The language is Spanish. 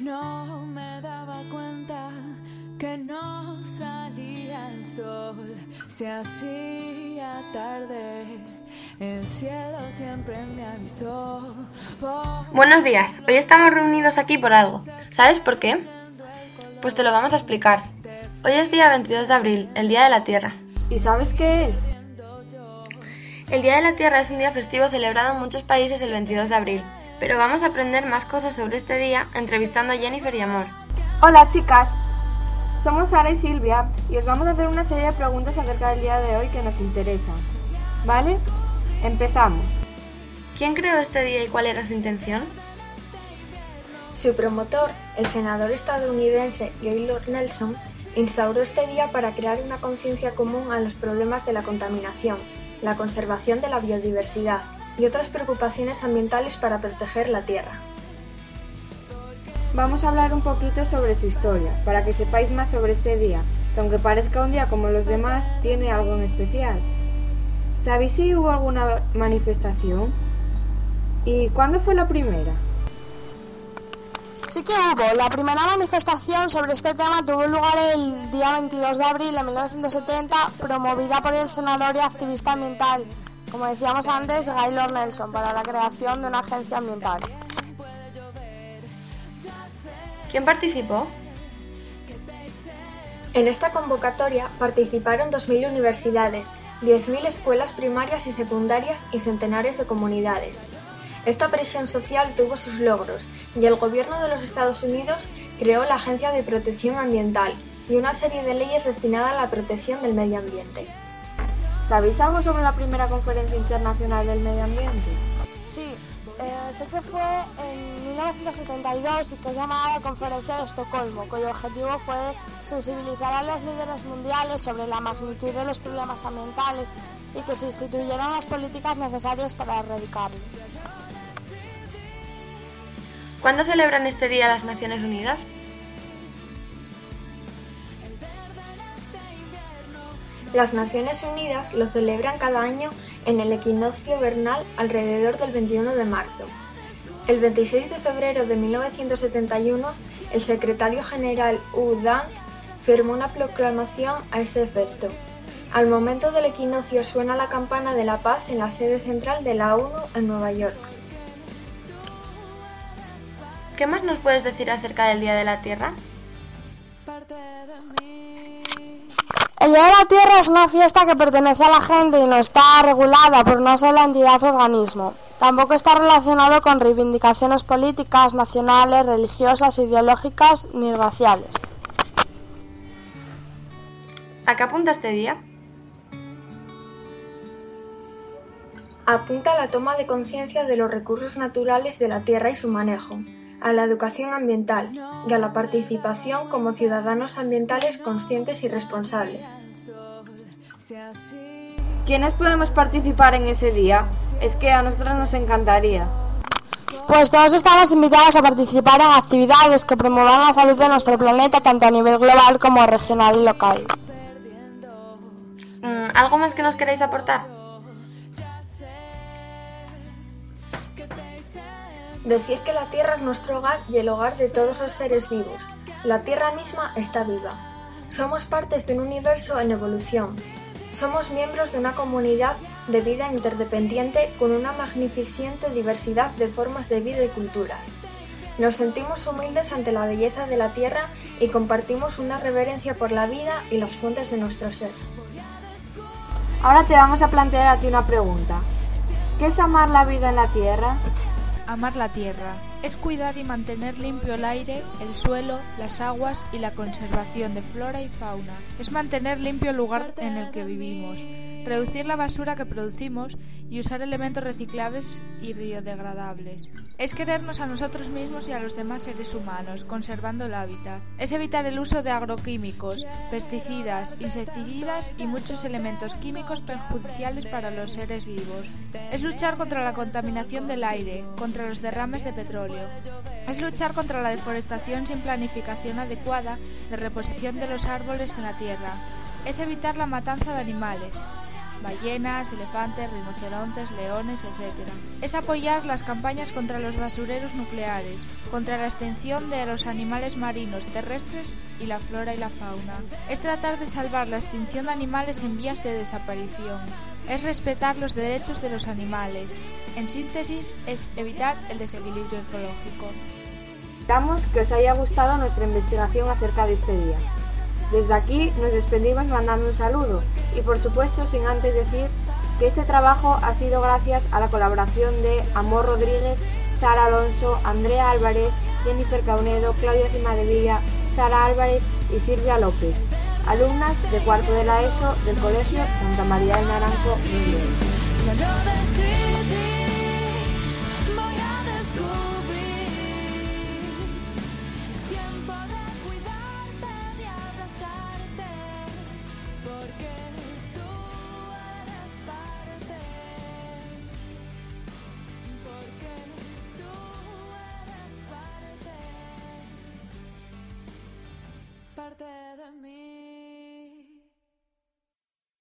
No me daba cuenta que no salía el sol, se hacía tarde, el cielo siempre me avisó. Buenos días, hoy estamos reunidos aquí por algo. ¿Sabes por qué? Pues te lo vamos a explicar. Hoy es día 22 de abril, el Día de la Tierra. ¿Y sabes qué es? El Día de la Tierra es un día festivo celebrado en muchos países el 22 de abril, pero vamos a aprender más cosas sobre este día entrevistando a Jennifer y Amor. Hola chicas, somos Sara y Silvia y os vamos a hacer una serie de preguntas acerca del día de hoy que nos interesan. ¿Vale? Empezamos. ¿Quién creó este día y cuál era su intención? Su promotor, el senador estadounidense Gaylord Nelson, instauró este día para crear una conciencia común a los problemas de la contaminación, la conservación de la biodiversidad y otras preocupaciones ambientales para proteger la Tierra. Vamos a hablar un poquito sobre su historia, para que sepáis más sobre este día, que aunque parezca un día como los demás, tiene algo en especial. ¿Sabéis si hubo alguna manifestación? ¿Y cuándo fue la primera? Sí que hubo. La primera manifestación sobre este tema tuvo lugar el día 22 de abril de 1970, promovida por el senador y activista ambiental, como decíamos antes, Gaylord Nelson, para la creación de una agencia ambiental. ¿Quién participó? En esta convocatoria participaron 2.000 universidades, 10.000 escuelas primarias y secundarias y centenares de comunidades. Esta presión social tuvo sus logros y el gobierno de los Estados Unidos creó la Agencia de Protección Ambiental y una serie de leyes destinadas a la protección del medio ambiente. ¿Sabéis algo sobre la primera conferencia internacional del medio ambiente? Sí, sé que fue en 1972 y que es llamada la Conferencia de Estocolmo, cuyo objetivo fue sensibilizar a los líderes mundiales sobre la magnitud de los problemas ambientales y que se instituyeran las políticas necesarias para erradicarlo. ¿Cuándo celebran este día las Naciones Unidas? Las Naciones Unidas lo celebran cada año en el equinoccio vernal alrededor del 21 de marzo. El 26 de febrero de 1971, el secretario general U. Dant firmó una proclamación a ese efecto. Al momento del equinoccio suena la campana de la paz en la sede central de la ONU en Nueva York. ¿Qué más nos puedes decir acerca del Día de la Tierra? El Día de la Tierra es una fiesta que pertenece a la gente y no está regulada por una sola entidad o organismo. Tampoco está relacionado con reivindicaciones políticas, nacionales, religiosas, ideológicas ni raciales. ¿A qué apunta este día? Apunta a la toma de conciencia de los recursos naturales de la Tierra y su manejo, a la educación ambiental y a la participación como ciudadanos ambientales conscientes y responsables. ¿Quiénes podemos participar en ese día? Es que a nosotros nos encantaría. Pues todos estamos invitados a participar en actividades que promuevan la salud de nuestro planeta tanto a nivel global como regional y local. ¿Algo más que nos queráis aportar? Decir que la Tierra es nuestro hogar y el hogar de todos los seres vivos. La Tierra misma está viva. Somos partes de un universo en evolución. Somos miembros de una comunidad de vida interdependiente con una magnificente diversidad de formas de vida y culturas. Nos sentimos humildes ante la belleza de la Tierra y compartimos una reverencia por la vida y las fuentes de nuestro ser. Ahora te vamos a plantear a ti una pregunta. ¿Qué es amar la vida en la Tierra? Amar la tierra es cuidar y mantener limpio el aire, el suelo, las aguas y la conservación de flora y fauna. Es mantener limpio el lugar en el que vivimos, reducir la basura que producimos y usar elementos reciclables y biodegradables. Es querernos a nosotros mismos y a los demás seres humanos, conservando el hábitat. Es evitar el uso de agroquímicos, pesticidas, insecticidas y muchos elementos químicos perjudiciales para los seres vivos. Es luchar contra la contaminación del aire, contra los derrames de petróleo. Es luchar contra la deforestación sin planificación adecuada de reposición de los árboles en la tierra. Es evitar la matanza de animales. ballenas, elefantes, rinocerontes, leones, etc. Es apoyar las campañas contra los basureros nucleares, contra la extinción de los animales marinos, terrestres y la flora y la fauna. Es tratar de salvar la extinción de animales en vías de desaparición. Es respetar los derechos de los animales. En síntesis, es evitar el desequilibrio ecológico. Esperamos que os haya gustado nuestra investigación acerca de este día. Desde aquí nos despedimos mandando un saludo y por supuesto sin antes decir que este trabajo ha sido gracias a la colaboración de Amor Rodríguez, Sara Alonso, Andrea Álvarez, Jennifer Caunedo, Claudia Cimadevilla, Sara Álvarez y Silvia López, alumnas de cuarto de la ESO del Colegio Santa María del Naranco de Irún.